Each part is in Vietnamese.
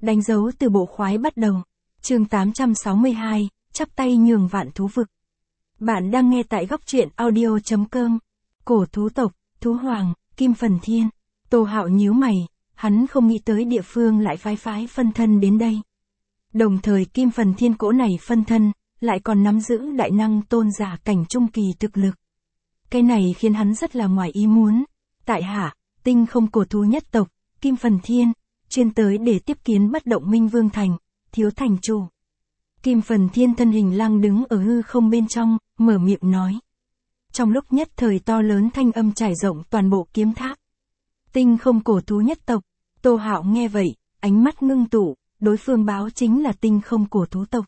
Đánh dấu từ bộ khoái bắt đầu. Chương 862, chắp tay nhường vạn thú vực. Bạn đang nghe tại góc truyện audio.com. Cổ thú tộc, thú hoàng, Kim Phần Thiên. Tô Hạo nhíu mày, hắn không nghĩ tới địa phương lại phái phân thân đến đây. Đồng thời Kim Phần Thiên cỗ này phân thân, lại còn nắm giữ đại năng tôn giả cảnh trung kỳ thực lực. Cái này khiến hắn rất là ngoài ý muốn. Tại hạ, tinh không cổ thú nhất tộc, Kim Phần Thiên, chuyên tới để tiếp kiến bất động minh vương thành, thiếu thành chủ. Kim Phần Thiên thân hình lăng đứng ở hư không bên trong, mở miệng nói. Trong lúc nhất thời to lớn thanh âm trải rộng toàn bộ kiếm tháp. Tinh không cổ thú nhất tộc, Tô Hạo nghe vậy, ánh mắt ngưng tụ, đối phương báo chính là tinh không cổ thú tộc.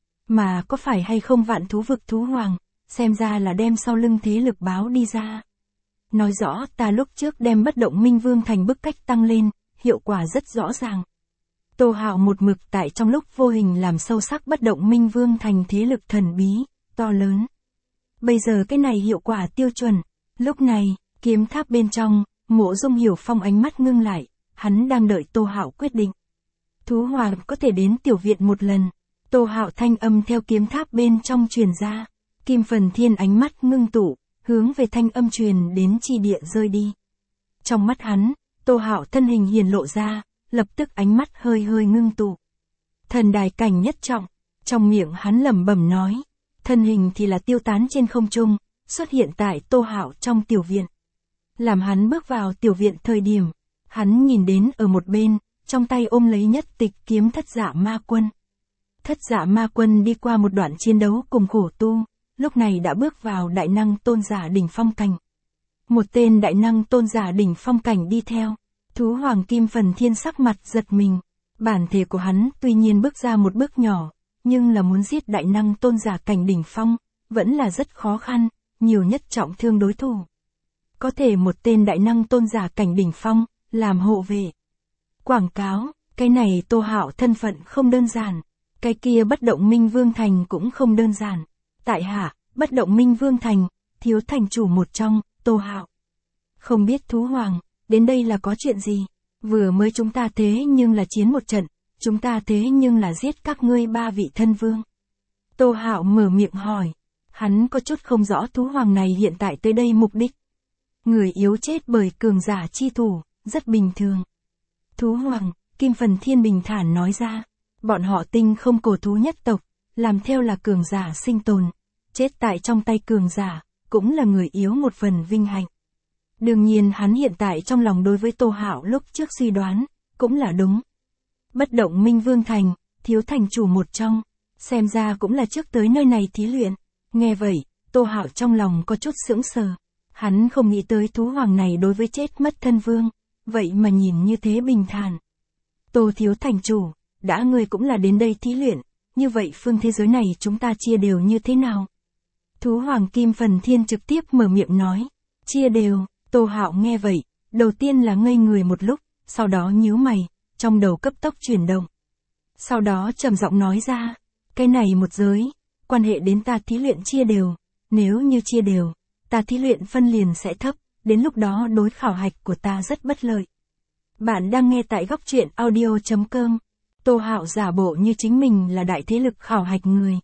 Mà có phải hay không vạn thú vực thú hoàng, xem ra là đem sau lưng thế lực báo đi ra. Nói rõ ta lúc trước đem bất động minh vương thành bức cách tăng lên, hiệu quả rất rõ ràng. Tô Hạo một mực tại trong lúc vô hình làm sâu sắc bất động minh vương thành thế lực thần bí, to lớn. Bây giờ cái này hiệu quả tiêu chuẩn. Lúc này, kiếm tháp bên trong, Mộ Dung Hiểu Phong ánh mắt ngưng lại, hắn đang đợi Tô Hạo quyết định. Thú hoàng có thể đến tiểu viện một lần. Tô Hạo thanh âm theo kiếm tháp bên trong truyền ra. Kim Phần Thiên ánh mắt ngưng tụ, hướng về thanh âm truyền đến chi địa rơi đi. Trong mắt hắn, Tô Hạo thân hình hiển lộ ra, lập tức ánh mắt hơi ngưng tụ. Thần đài cảnh nhất trọng, trong miệng hắn lẩm bẩm nói, thân hình thì là tiêu tán trên không trung, xuất hiện tại Tô Hạo trong tiểu viện. Làm hắn bước vào tiểu viện thời điểm, hắn nhìn đến ở một bên, trong tay ôm lấy nhất tịch kiếm Thất Dạ Ma Quân. Thất Dạ Ma Quân đi qua một đoạn chiến đấu cùng khổ tu, lúc này đã bước vào đại năng tôn giả đỉnh phong cảnh. Một tên đại năng tôn giả đỉnh phong cảnh đi theo. Thú hoàng Kim Phần Thiên sắc mặt giật mình. Bản thể của hắn tuy nhiên bước ra một bước nhỏ, nhưng là muốn giết đại năng tôn giả cảnh đỉnh phong, vẫn là rất khó khăn, nhiều nhất trọng thương đối thủ. Có thể một tên đại năng tôn giả cảnh đỉnh phong, làm hộ vệ. Quảng cáo, cái này Tô Hạo thân phận không đơn giản, cái kia bất động minh vương thành cũng không đơn giản. Tại hạ, bất động minh vương thành, thiếu thành chủ một trong, Tô Hạo. Không biết thú hoàng, đến đây là có chuyện gì? Vừa mới chúng ta thế nhưng là chiến một trận, chúng ta thế nhưng là giết các ngươi ba vị thân vương. Tô Hạo mở miệng hỏi, hắn có chút không rõ thú hoàng này hiện tại tới đây mục đích. Người yếu chết bởi cường giả chi thủ, rất bình thường. Thú hoàng, Kim Phần Thiên bình thản nói ra, bọn họ tinh không cổ thú nhất tộc, làm theo là cường giả sinh tồn, chết tại trong tay cường giả, cũng là người yếu một phần vinh hạnh. Đương nhiên hắn hiện tại trong lòng đối với Tô Hạo lúc trước suy đoán, cũng là đúng. Bất động minh vương thành, thiếu thành chủ một trong, xem ra cũng là trước tới nơi này thí luyện. Nghe vậy, Tô Hạo trong lòng có chút sững sờ. Hắn không nghĩ tới thú hoàng này đối với chết mất thân vương, vậy mà nhìn như thế bình thản. Tô thiếu thành chủ, đã ngươi cũng là đến đây thí luyện, như vậy phương thế giới này chúng ta chia đều như thế nào? Thú hoàng Kim Phần Thiên trực tiếp mở miệng nói, chia đều. Tô Hạo nghe vậy, đầu tiên là ngây người một lúc, sau đó nhíu mày, trong đầu cấp tốc chuyển động. Sau đó trầm giọng nói ra, cái này một giới, quan hệ đến ta thí luyện chia đều, nếu như chia đều, ta thí luyện phân liền sẽ thấp, đến lúc đó đối khảo hạch của ta rất bất lợi. Bạn đang nghe tại góc truyện audio.com. Tô Hạo giả bộ như chính mình là đại thế lực khảo hạch người.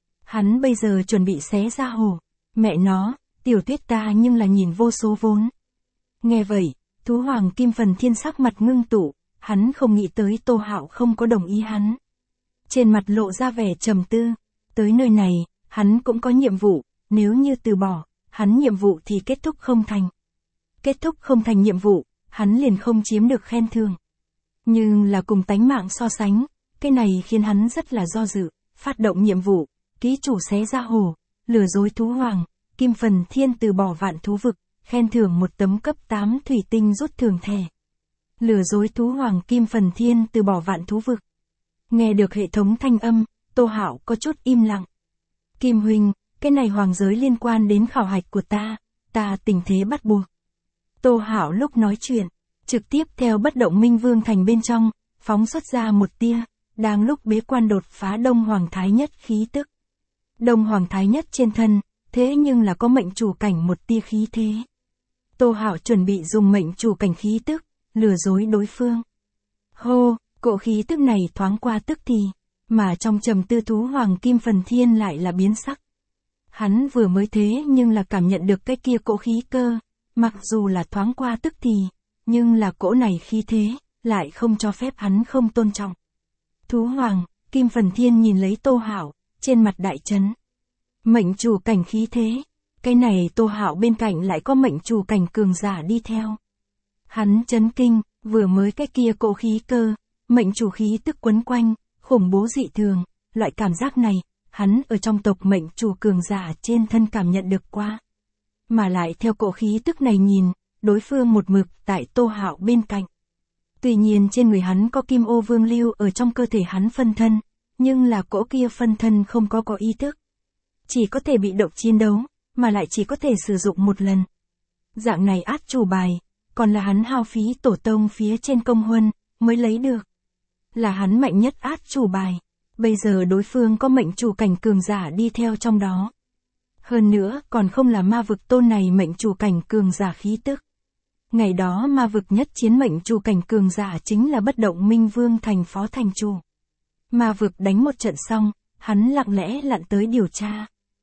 Hắn bây giờ chuẩn bị xé ra hổ, mẹ nó, tiểu tuyết ta nhưng là nhìn vô số vốn. Nghe vậy, thú hoàng Kim Phần Thiên sắc mặt ngưng tụ, hắn không nghĩ tới Tô Hạo không có đồng ý hắn. Trên mặt lộ ra vẻ trầm tư, tới nơi này, hắn cũng có nhiệm vụ, nếu như từ bỏ, hắn nhiệm vụ thì kết thúc không thành. Kết thúc không thành nhiệm vụ, hắn liền không chiếm được khen thưởng. Nhưng là cùng tánh mạng so sánh, cái này khiến hắn rất là do dự, phát động nhiệm vụ, ký chủ xé ra hổ, lừa dối thú hoàng. Kim Phần Thiên từ bỏ vạn thú vực, khen thưởng một tấm cấp 8 thủy tinh rút thưởng thẻ. Lừa dối thú hoàng Kim Phần Thiên từ bỏ vạn thú vực. Nghe được hệ thống thanh âm, Tô Hạo có chút im lặng. Kim huynh, cái này hoàng giới liên quan đến khảo hạch của ta tình thế bắt buộc. Tô Hạo lúc nói chuyện, trực tiếp theo bất động minh vương thành bên trong, phóng xuất ra một tia, đang lúc bế quan đột phá Đông Hoàng Thái Nhất khí tức. Đông Hoàng Thái Nhất trên thân, thế nhưng là có mệnh chủ cảnh một tia khí thế. Tô Hạo chuẩn bị dùng mệnh chủ cảnh khí tức, lừa dối đối phương. Hô, Cỗ khí tức này thoáng qua tức thì, mà trong trầm tư thú hoàng Kim Phần Thiên lại là biến sắc. Hắn vừa mới thế nhưng là cảm nhận được cái kia cỗ khí cơ, mặc dù là thoáng qua tức thì, nhưng là cỗ này khí thế, lại không cho phép hắn không tôn trọng. Thú hoàng, Kim Phần Thiên nhìn lấy Tô Hạo, trên mặt đại chấn. Mệnh chủ cảnh khí thế, cái này Tô Hạo bên cạnh lại có mệnh chủ cảnh cường giả đi theo. Hắn chấn kinh, vừa mới cái kia cỗ khí cơ, mệnh chủ khí tức quấn quanh, khủng bố dị thường, loại cảm giác này, hắn ở trong tộc mệnh chủ cường giả trên thân cảm nhận được qua. Mà lại theo cỗ khí tức này nhìn, đối phương một mực tại Tô Hạo bên cạnh. Tuy nhiên trên người hắn có kim ô vương lưu ở trong cơ thể hắn phân thân, nhưng là cỗ kia phân thân không có ý thức. Chỉ có thể bị động chiến đấu, mà lại chỉ có thể sử dụng một lần. Dạng này át chủ bài, còn là hắn hao phí tổ tông phía trên công huân, mới lấy được. Là hắn mạnh nhất át chủ bài. Bây giờ đối phương có mệnh chủ cảnh cường giả đi theo trong đó. Hơn nữa còn không là ma vực tôn này mệnh chủ cảnh cường giả khí tức. Ngày đó ma vực nhất chiến mệnh chủ cảnh cường giả chính là bất động minh vương thành phó thành chủ. Ma vực đánh một trận xong, hắn lặng lẽ lặn tới điều tra.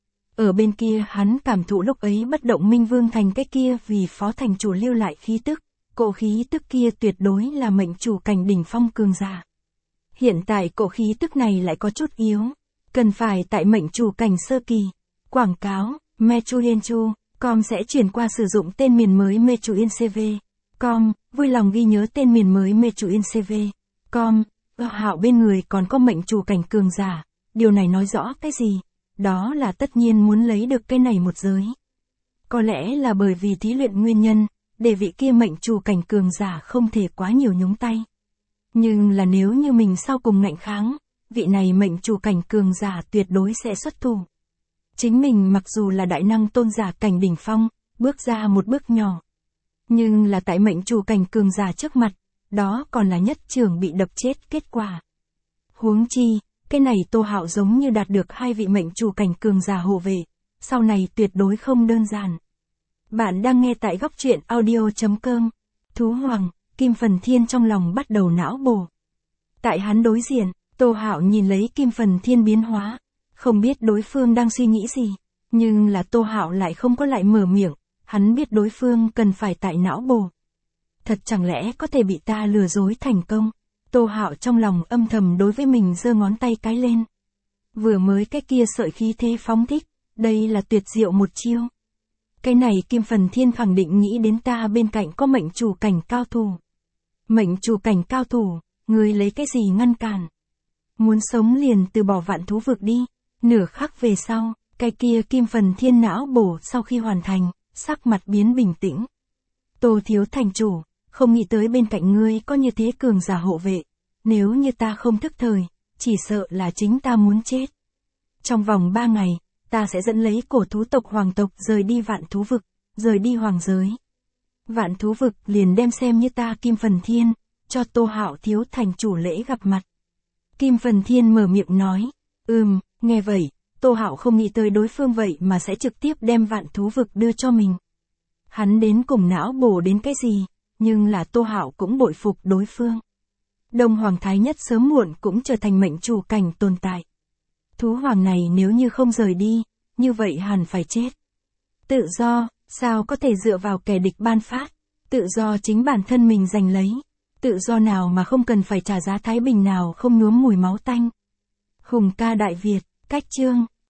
Ở bên kia hắn cảm thụ lúc ấy bất động minh vương thành cái kia vì phó thành chủ lưu lại khí tức. Cỗ khí tức kia tuyệt đối là mệnh chủ cảnh đỉnh phong cường giả. Hiện tại cỗ khí tức này lại có chút yếu. Cần phải tại mệnh chủ cảnh sơ kỳ. Quảng cáo, Mechuyenchu.com sẽ chuyển qua sử dụng tên miền mới Mechuyencv.com, vui lòng ghi nhớ tên miền mới Mechuyencv.com. Hạo bên người còn có mệnh chủ cảnh cường giả. Điều này nói rõ cái gì? Đó là tất nhiên muốn lấy được cái này một giới. Có lẽ là bởi vì thí luyện nguyên nhân, để vị kia mệnh chủ cảnh cường giả không thể quá nhiều nhúng tay. Nhưng là nếu như mình sau cùng ngạnh kháng, vị này mệnh chủ cảnh cường giả tuyệt đối sẽ xuất thủ. Chính mình mặc dù là đại năng tôn giả cảnh đỉnh phong, bước ra một bước nhỏ. Nhưng là tại mệnh chủ cảnh cường giả trước mặt, đó còn là nhất trưởng bị đập chết kết quả. Huống chi, cái này Tô Hạo giống như đạt được hai vị mệnh chủ cảnh cường giả hộ vệ, sau này tuyệt đối không đơn giản. Bạn đang nghe tại góc truyện audio.com. Thú hoàng, Kim Phần Thiên trong lòng bắt đầu não bổ. Tại hắn đối diện, Tô Hạo nhìn lấy Kim Phần Thiên biến hóa, không biết đối phương đang suy nghĩ gì, nhưng là Tô Hạo lại không có lại mở miệng, hắn biết đối phương cần phải tại não bổ. Thật chẳng lẽ có thể bị ta lừa dối thành công? Tô Hạo trong lòng âm thầm đối với mình giơ ngón tay cái lên. Vừa mới cái kia sợi khí thế phóng thích, đây là tuyệt diệu một chiêu. Cái này Kim Phần Thiên khẳng định nghĩ đến ta bên cạnh có mệnh chủ cảnh cao thủ. Mệnh chủ cảnh cao thủ, ngươi lấy cái gì ngăn cản? Muốn sống liền từ bỏ vạn thú vực đi. Nửa khắc về sau, cái kia Kim Phần Thiên não bổ sau khi hoàn thành, sắc mặt biến bình tĩnh. Tô thiếu thành chủ, không nghĩ tới bên cạnh ngươi có như thế cường giả hộ vệ. Nếu như ta không thức thời, chỉ sợ là chính ta muốn chết. Trong vòng 3 ngày, ta sẽ dẫn lấy cổ thú tộc hoàng tộc rời đi vạn thú vực, rời đi hoàng giới. Vạn thú vực liền đem xem như ta Kim Phần Thiên, cho Tô Hạo thiếu thành chủ lễ gặp mặt. Kim Phần Thiên mở miệng nói, nghe vậy, Tô Hạo không nghĩ tới đối phương vậy mà sẽ trực tiếp đem vạn thú vực đưa cho mình. Hắn đến cùng não bổ đến cái gì, nhưng là Tô Hạo cũng bội phục đối phương. Đông Hoàng Thái Nhất sớm muộn cũng trở thành mệnh chủ cảnh tồn tại. Thú hoàng này nếu như không rời đi, như vậy hẳn phải chết. Tự do, sao có thể dựa vào kẻ địch ban phát, tự do chính bản thân mình giành lấy. Tự do nào mà không cần phải trả giá thái bình nào không nhuốm mùi máu tanh. Hùng ca Đại Việt, cách chương.